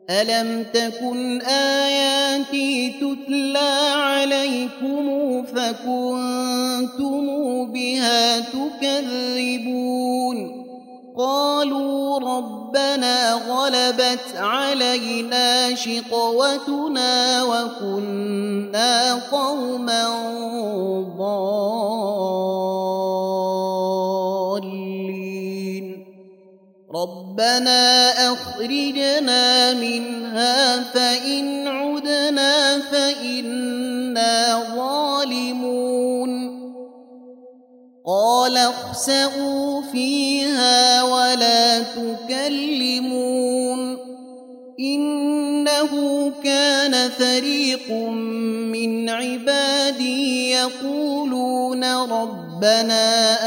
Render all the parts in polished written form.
ألم تكن آياتي تتلى عليكم فكنتم بها تكذبون قالوا ربنا غلبت علينا شقوتنا وكنا قوما ضالين ربنا أخرجنا منها فإن عدنا فإنا ظالمون قال اخسئوا فيها ولا تكلمون إنه كان فريق من عبادي يقولون ربنا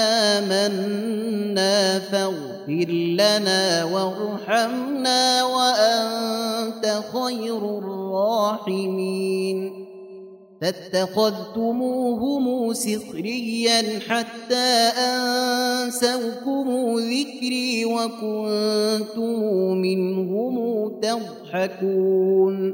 آمنا فاغفر لنا وارحمنا وأنت خير الراحمين فاتخذتموهم سخريا حتى أنسوكم ذكري وكنتم منهم تضحكون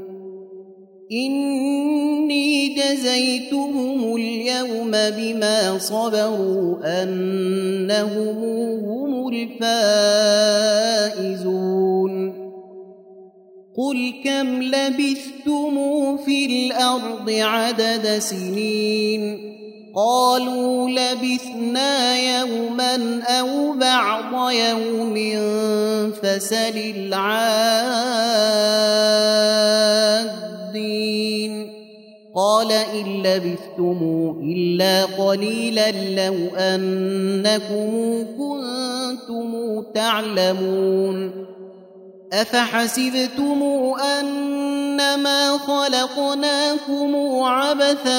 إني جزيتهم اليوم بما صبروا أنهم هم الفائزون قل كم لبثتم في الأرض عدد سنين قالوا لبثنا يوما أو بعض يوم فسل العادين قال إن لبثتم إلا قليلا لو أنكم كنتم تعلمون أفحسبتم أنما خلقناكم عبثا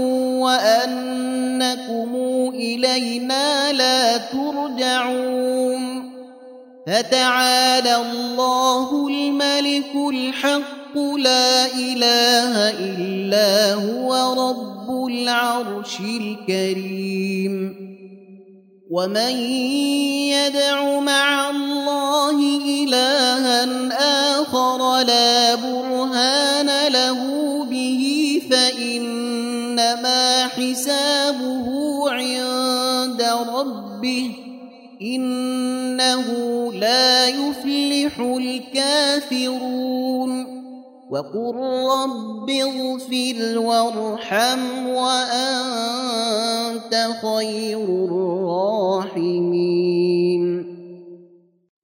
وأنكم إلينا لا ترجعون فتعالى الله الملك الحق لا إله إلا هو رب العرش الكريم ومن يدع مع الله إلها آخر لا برهان له به فإنما حسابه عند ربه إنه لا يفلح الكافرون وقل رب اغفر وارحم وأنت خير الراحمين